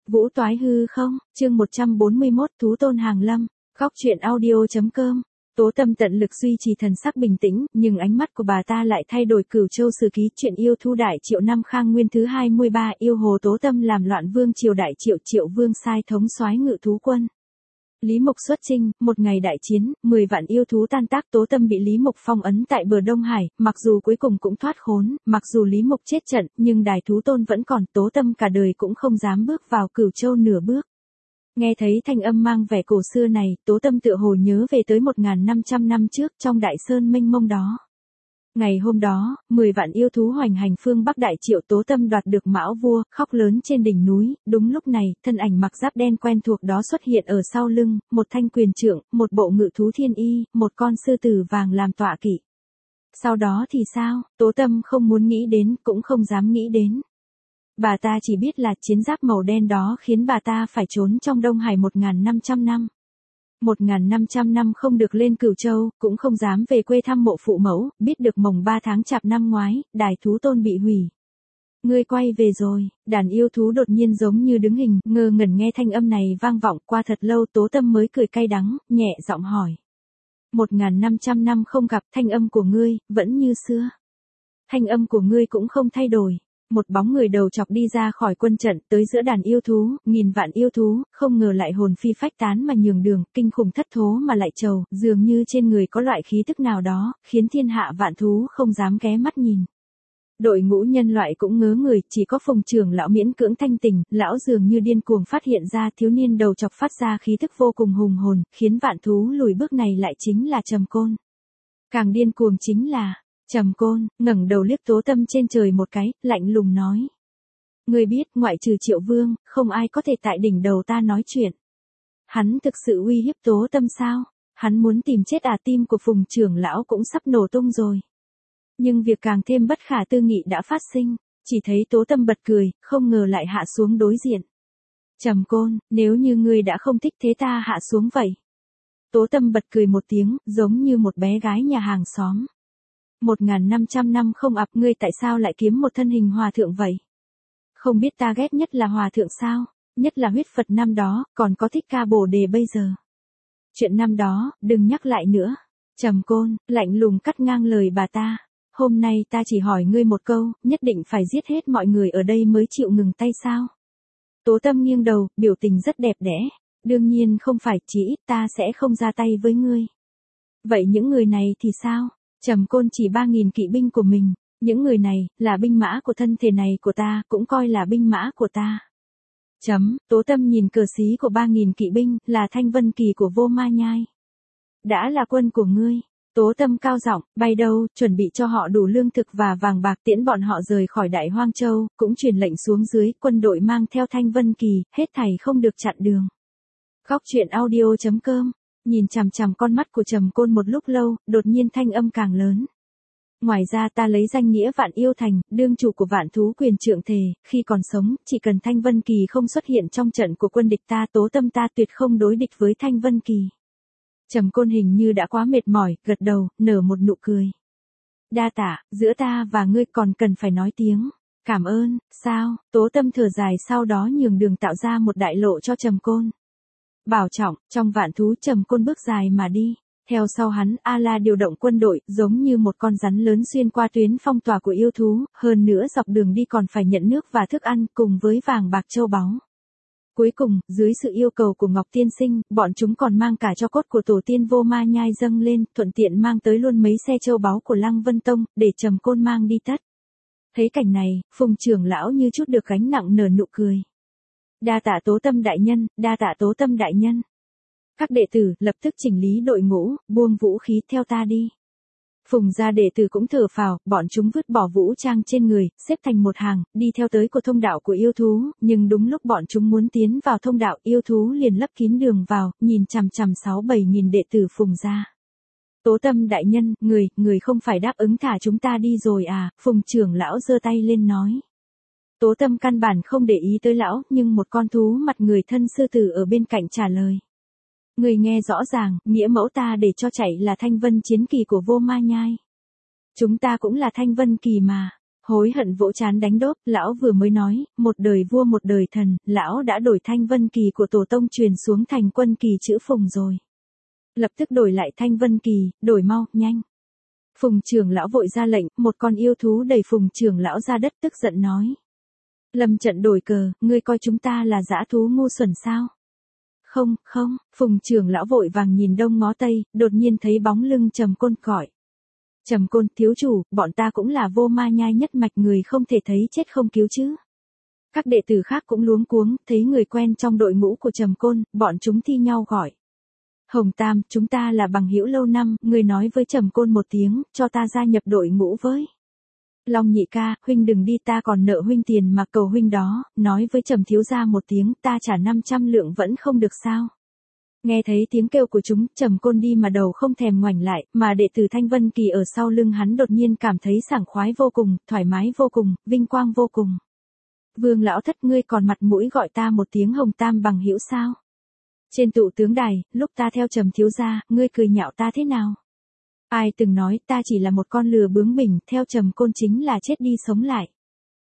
Vũ toái hư không, chương 141 Thú tôn hàng lâm, góc truyện audio.com. Tố Tâm tận lực duy trì thần sắc bình tĩnh, nhưng ánh mắt của bà ta lại thay đổi. Cửu Châu Sử Ký, chuyện yêu thú đại triệu năm Khang Nguyên thứ 23, yêu hồ Tố Tâm làm loạn vương triều đại triệu, triệu vương sai thống soái ngự thú quân. Lý Mục xuất chinh, một ngày đại chiến, 10 vạn yêu thú tan tác. Tố Tâm bị Lý Mục phong ấn tại bờ Đông Hải, mặc dù cuối cùng cũng thoát khốn, mặc dù Lý Mục chết trận, nhưng đài thú tôn vẫn còn. Tố Tâm cả đời cũng không dám bước vào Cửu Châu nửa bước. Nghe thấy thanh âm mang vẻ cổ xưa này, Tố Tâm tựa hồ nhớ về tới 1.500 năm trước, trong đại sơn mênh mông đó. Ngày hôm đó, 10 vạn yêu thú hoành hành phương Bắc đại triệu. Tố Tâm đoạt được Mão Vua, khóc lớn trên đỉnh núi. Đúng lúc này, thân ảnh mặc giáp đen quen thuộc đó xuất hiện ở sau lưng, một thanh quyền trượng, một bộ ngự thú thiên y, một con sư tử vàng làm tọa kỵ. Sau đó thì sao, Tố Tâm không muốn nghĩ đến, cũng không dám nghĩ đến. Bà ta chỉ biết là chiến giáp màu đen đó khiến bà ta phải trốn trong Đông Hải 1.500 năm. 1.500 năm không được lên Cửu Châu, cũng không dám về quê thăm mộ phụ mẫu. Biết được mồng 3 tháng chạp năm ngoái, đài thú tôn bị hủy. Ngươi quay về rồi. Đàn yêu thú đột nhiên giống như đứng hình, ngơ ngẩn nghe thanh âm này vang vọng. Qua thật lâu Tố Tâm mới cười cay đắng, nhẹ giọng hỏi. 1.500 năm không gặp, thanh âm của ngươi vẫn như xưa. Thanh âm của ngươi cũng không thay đổi. Một bóng người đầu chọc đi ra khỏi quân trận, tới giữa đàn yêu thú, nghìn vạn yêu thú, không ngờ lại hồn phi phách tán mà nhường đường, kinh khủng thất thố mà lại trầu, dường như trên người có loại khí tức nào đó, khiến thiên hạ vạn thú không dám ghé mắt nhìn. Đội ngũ nhân loại cũng ngớ người, chỉ có Phùng trưởng lão miễn cưỡng thanh tỉnh. Lão dường như điên cuồng phát hiện ra thiếu niên đầu chọc phát ra khí tức vô cùng hùng hồn, khiến vạn thú lùi bước này lại chính là Trầm Côn. Càng điên cuồng chính là Trầm Côn ngẩng đầu liếc Tố Tâm trên trời một cái, lạnh lùng nói. Ngươi biết, ngoại trừ Triệu Vương, không ai có thể tại đỉnh đầu ta nói chuyện. Hắn thực sự uy hiếp Tố Tâm sao? Hắn muốn tìm chết à? Tim của Phùng trưởng lão cũng sắp nổ tung rồi. Nhưng việc càng thêm bất khả tư nghị đã phát sinh, chỉ thấy Tố Tâm bật cười, không ngờ lại hạ xuống đối diện. Trầm Côn, nếu như ngươi đã không thích thế ta hạ xuống vậy. Tố Tâm bật cười một tiếng, giống như một bé gái nhà hàng xóm. 1.500 năm không gặp, ngươi tại sao lại kiếm một thân hình hòa thượng vậy? Không biết ta ghét nhất là hòa thượng sao? Nhất là huyết Phật năm đó, còn có Thích Ca Bồ Đề bây giờ. Chuyện năm đó, đừng nhắc lại nữa. Trầm Côn lạnh lùng cắt ngang lời bà ta. Hôm nay ta chỉ hỏi ngươi một câu, nhất định phải giết hết mọi người ở đây mới chịu ngừng tay sao? Tố Tâm nghiêng đầu, biểu tình rất đẹp đẽ. Đương nhiên không phải, chỉ ít ta sẽ không ra tay với ngươi. Vậy những người này thì sao? Trầm Côn chỉ 3.000 kỵ binh của mình, những người này, là binh mã của thân thể này của ta, cũng coi là binh mã của ta. Tố Tâm nhìn cờ xí của 3.000 kỵ binh, là Thanh Vân Kỳ của Vô Ma Nhai. Đã là quân của ngươi. Tố Tâm cao giọng, bay đâu, chuẩn bị cho họ đủ lương thực và vàng bạc tiễn bọn họ rời khỏi Đại Hoang Châu, cũng truyền lệnh xuống dưới, quân đội mang theo Thanh Vân Kỳ, hết thảy không được chặn đường. Góc truyện audio.com. Nhìn chằm chằm con mắt của Trầm Côn một lúc lâu, đột nhiên thanh âm càng lớn. Ngoài ra ta lấy danh nghĩa Vạn Yêu Thành, đương chủ của vạn thú quyền trượng thề, khi còn sống, chỉ cần Thanh Vân Kỳ không xuất hiện trong trận của quân địch ta, Tố Tâm ta tuyệt không đối địch với Thanh Vân Kỳ. Trầm Côn hình như đã quá mệt mỏi, gật đầu, nở một nụ cười. Đa tạ, giữa ta và ngươi còn cần phải nói tiếng cảm ơn, sao? Tố Tâm thở dài, sau đó nhường đường tạo ra một đại lộ cho Trầm Côn. Bảo trọng, trong vạn thú Trầm Côn bước dài mà đi. Theo sau hắn, A-la điều động quân đội, giống như một con rắn lớn xuyên qua tuyến phong tỏa của yêu thú, hơn nữa dọc đường đi còn phải nhận nước và thức ăn, cùng với vàng bạc châu báu. Cuối cùng, dưới sự yêu cầu của Ngọc Tiên Sinh, bọn chúng còn mang cả tro cốt của tổ tiên Vô Ma Nhai dâng lên, thuận tiện mang tới luôn mấy xe châu báu của Lăng Vân Tông, để Trầm Côn mang đi tất. Thấy cảnh này, Phùng trưởng lão như chút được gánh nặng nở nụ cười. Đa tạ Tố Tâm đại nhân, đa tạ Tố Tâm đại nhân. Các đệ tử lập tức chỉnh lý đội ngũ, buông vũ khí, theo ta đi. Phùng gia đệ tử cũng thở phào, bọn chúng vứt bỏ vũ trang trên người, xếp thành một hàng, đi theo tới của thông đạo của yêu thú, nhưng đúng lúc bọn chúng muốn tiến vào thông đạo, yêu thú liền lấp kín đường vào, nhìn chằm chằm 6-7 nghìn đệ tử Phùng gia. Tố Tâm đại nhân, người không phải đáp ứng thả chúng ta đi rồi à? Phùng trưởng lão giơ tay lên nói. Tố Tâm căn bản không để ý tới lão, nhưng một con thú mặt người thân sư tử ở bên cạnh trả lời. Người nghe rõ ràng, nghĩa mẫu ta để cho chạy là Thanh Vân chiến kỳ của Vô Ma Nhai. Chúng ta cũng là Thanh Vân kỳ mà. Hối hận vỗ trán đánh đốp, lão vừa mới nói, một đời vua một đời thần, lão đã đổi thanh vân kỳ của tổ tông truyền xuống thành quân kỳ chữ Phùng rồi. Lập tức đổi lại thanh vân kỳ, đổi mau, nhanh. Phùng trưởng lão vội ra lệnh, một con yêu thú đẩy Phùng trưởng lão ra đất tức giận nói. Lâm trận đổi cờ, ngươi coi chúng ta là dã thú ngu xuẩn sao? Không, không, Phùng trưởng lão vội vàng nhìn đông ngó tây, đột nhiên thấy bóng lưng Trầm Côn gọi. Trầm Côn, thiếu chủ, bọn ta cũng là vô ma nhai nhất mạch, người không thể thấy chết không cứu chứ. Các đệ tử khác cũng luống cuống, thấy người quen trong đội ngũ của Trầm Côn, bọn chúng thi nhau gọi. Hồng Tam, chúng ta là bằng hữu lâu năm, người nói với Trầm Côn một tiếng, cho ta gia nhập đội ngũ với. Long Nhị ca, huynh đừng đi, ta còn nợ huynh tiền mà, cầu huynh đó, nói với Trầm thiếu gia một tiếng, ta trả 500 lượng vẫn không được sao. Nghe thấy tiếng kêu của chúng, Trầm Côn đi mà đầu không thèm ngoảnh lại, mà đệ tử Thanh Vân Kỳ ở sau lưng hắn đột nhiên cảm thấy sảng khoái vô cùng, thoải mái vô cùng, vinh quang vô cùng. Vương lão thất, ngươi còn mặt mũi gọi ta một tiếng Hồng Tam bằng hữu sao? Trên tụ tướng đài, lúc ta theo Trầm thiếu gia, ngươi cười nhạo ta thế nào? Ai từng nói ta chỉ là một con lừa bướng bỉnh, theo Trầm Côn chính là chết đi sống lại.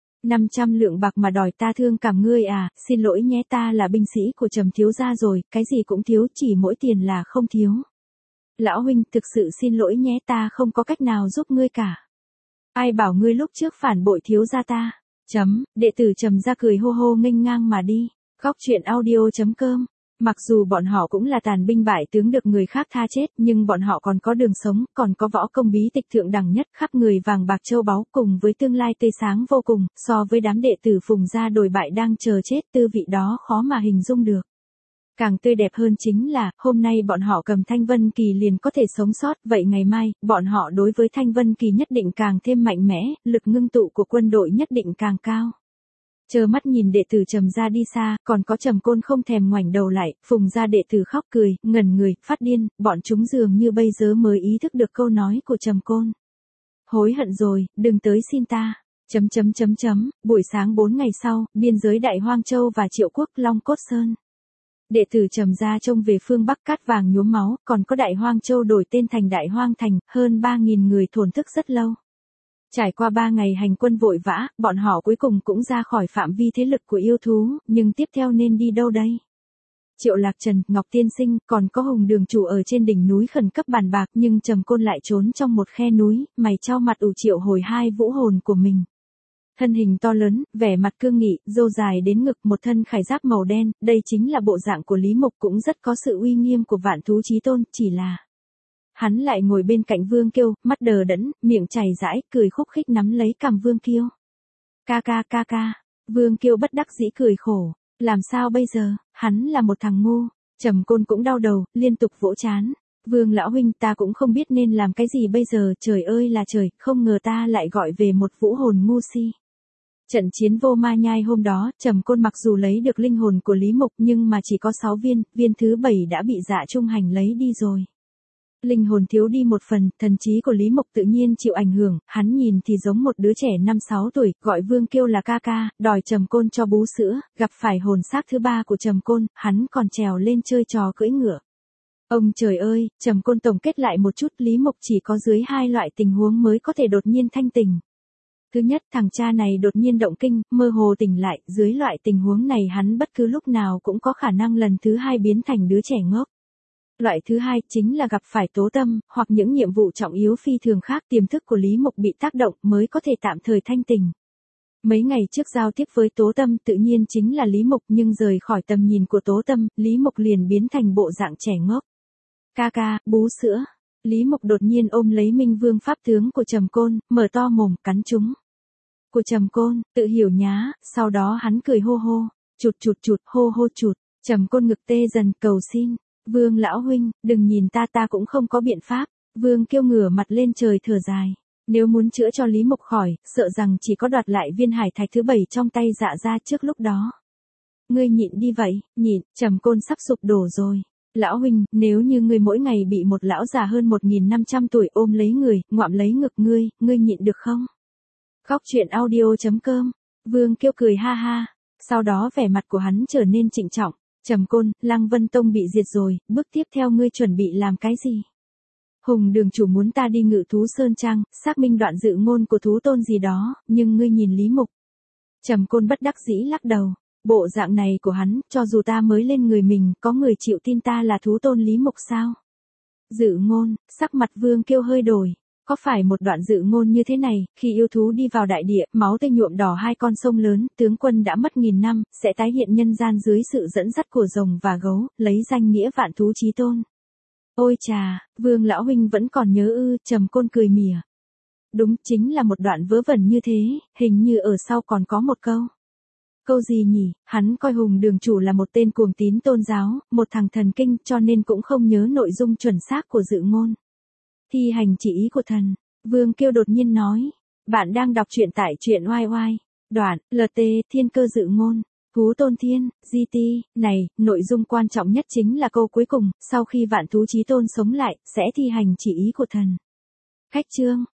500 lượng bạc mà đòi ta thương cảm ngươi à, xin lỗi nhé, ta là binh sĩ của Trầm thiếu gia rồi, cái gì cũng thiếu, chỉ mỗi tiền là không thiếu. Lão huynh, thực sự xin lỗi nhé, ta không có cách nào giúp ngươi cả. Ai bảo ngươi lúc trước phản bội thiếu gia ta? Đệ tử Trầm gia cười hô hô nghênh ngang mà đi. Góc truyện audio.com. Mặc dù bọn họ cũng là tàn binh bại tướng được người khác tha chết, nhưng bọn họ còn có đường sống, còn có võ công bí tịch thượng đẳng nhất, khắp người vàng bạc châu báu, cùng với tương lai tươi sáng vô cùng, so với đám đệ tử Phùng gia đồi bại đang chờ chết, tư vị đó khó mà hình dung được. Càng tươi đẹp hơn chính là, hôm nay bọn họ cầm Thanh Vân Kỳ liền có thể sống sót, vậy ngày mai, bọn họ đối với Thanh Vân Kỳ nhất định càng thêm mạnh mẽ, lực ngưng tụ của quân đội nhất định càng cao. Chờ mắt nhìn đệ tử Trầm gia đi xa, còn có Trầm Côn không thèm ngoảnh đầu lại, Phùng gia đệ tử khóc cười, ngẩn người, phát điên, bọn chúng dường như bây giờ mới ý thức được câu nói của Trầm Côn. Hối hận rồi, đừng tới xin ta. Buổi sáng 4 ngày sau, biên giới Đại Hoang Châu và Triệu Quốc Long Cốt Sơn. Đệ tử Trầm gia trông về phương Bắc cát vàng nhuốm máu, còn có Đại Hoang Châu đổi tên thành Đại Hoang Thành, hơn 3.000 người thổn thức rất lâu. Trải qua 3 ngày hành quân vội vã, bọn họ cuối cùng cũng ra khỏi phạm vi thế lực của yêu thú, nhưng tiếp theo nên đi đâu đây? Triệu Lạc Trần, Ngọc Tiên Sinh, còn có Hùng Đường chủ ở trên đỉnh núi khẩn cấp bàn bạc, nhưng Trầm Côn lại trốn trong một khe núi, mày chau mặt ủ triệu hồi hai vũ hồn của mình. Thân hình to lớn, vẻ mặt cương nghị, râu dài đến ngực, một thân khải giáp màu đen, đây chính là bộ dạng của Lý Mục, cũng rất có sự uy nghiêm của Vạn Thú Chí Tôn, chỉ là hắn lại ngồi bên cạnh Vương Kiêu, mắt đờ đẫn, miệng chảy rãi, cười khúc khích nắm lấy cằm Vương Kiêu. Ca ca. Vương Kiêu bất đắc dĩ cười khổ. Làm sao bây giờ, hắn là một thằng ngu. Trầm Côn cũng đau đầu, liên tục vỗ trán. Vương lão huynh, ta cũng không biết nên làm cái gì bây giờ, trời ơi là trời, không ngờ ta lại gọi về một vũ hồn ngu si. Trận chiến vô ma nhai hôm đó, Trầm Côn mặc dù lấy được linh hồn của Lý Mục nhưng mà chỉ có 6 viên, viên thứ 7 đã bị Dạ Trung Hành lấy đi rồi. Linh hồn thiếu đi một phần, thần trí của Lý Mục tự nhiên chịu ảnh hưởng, hắn nhìn thì giống một đứa trẻ 5-6 tuổi, gọi Vương Kiêu là ca ca, đòi Trầm Côn cho bú sữa, gặp phải hồn xác thứ 3 của Trầm Côn, hắn còn trèo lên chơi trò cưỡi ngựa. Ông trời ơi, Trầm Côn tổng kết lại một chút, Lý Mục chỉ có dưới 2 loại tình huống mới có thể đột nhiên thanh tỉnh. Thứ nhất, thằng cha này đột nhiên động kinh, mơ hồ tỉnh lại, dưới loại tình huống này hắn bất cứ lúc nào cũng có khả năng lần thứ 2 biến thành đứa trẻ ngốc. Loại thứ hai chính là gặp phải tố tâm, hoặc những nhiệm vụ trọng yếu phi thường khác, tiềm thức của Lý Mục bị tác động mới có thể tạm thời thanh tỉnh. Mấy ngày trước giao tiếp với tố tâm tự nhiên chính là Lý Mục, nhưng rời khỏi tầm nhìn của tố tâm, Lý Mục liền biến thành bộ dạng trẻ ngốc. Ca ca, bú sữa. Lý Mục đột nhiên ôm lấy Minh Vương pháp tướng của Trầm Côn, mở to mồm, cắn chúng. Của Trầm Côn, tự hiểu nhá, sau đó hắn cười hô hô, chụt, hô hô chụt, Trầm Côn ngực tê dần, cầu xin. Vương lão huynh, đừng nhìn ta cũng không có biện pháp. Vương Kiêu ngửa mặt lên trời thở dài. Nếu muốn chữa cho Lý Mục khỏi, sợ rằng chỉ có đoạt lại viên hải thạch thứ 7 trong tay Dạ gia trước lúc đó. Ngươi nhịn đi vậy, nhịn, Trầm Côn sắp sụp đổ rồi. Lão huynh, nếu như ngươi mỗi ngày bị một lão già hơn 1500 tuổi ôm lấy người, ngoạm lấy ngực ngươi nhịn được không? Góc truyện audio.com. Vương Kiêu cười ha ha. Sau đó vẻ mặt của hắn trở nên trịnh trọng. Trầm Côn, Lăng Vân Tông bị diệt rồi, bước tiếp theo ngươi chuẩn bị làm cái gì? Hùng đường chủ muốn ta đi Ngự thú Sơn Trang, xác minh đoạn dự ngôn của thú tôn gì đó, nhưng ngươi nhìn Lý Mục. Trầm Côn bất đắc dĩ lắc đầu, bộ dạng này của hắn, cho dù ta mới lên người mình, có người chịu tin ta là thú tôn Lý Mục sao? Dự ngôn, sắc mặt Vương Kiêu hơi đổi. Có phải một đoạn dự ngôn như thế này, khi yêu thú đi vào đại địa, máu tươi nhuộm đỏ hai con sông lớn, tướng quân đã mất 1000 năm, sẽ tái hiện nhân gian dưới sự dẫn dắt của rồng và gấu, lấy danh nghĩa vạn thú chí tôn. Ôi chà, Vương lão huynh vẫn còn nhớ ư? Trầm Côn cười mỉa. Đúng, chính là một đoạn vớ vẩn như thế, hình như ở sau còn có một câu. Câu gì nhỉ? Hắn coi Hùng đường chủ là một tên cuồng tín tôn giáo, một thằng thần kinh, cho nên cũng không nhớ nội dung chuẩn xác của dự ngôn. Thi hành chỉ ý của thần. Vương Kiêu đột nhiên nói. Bạn đang đọc truyện tại truyện oai oai. Đoạn, LT, thiên cơ dự ngôn. Thú tôn thiên, GT, này, nội dung quan trọng nhất chính là câu cuối cùng, sau khi vạn thú chí tôn sống lại, sẽ thi hành chỉ ý của thần. Khách chương.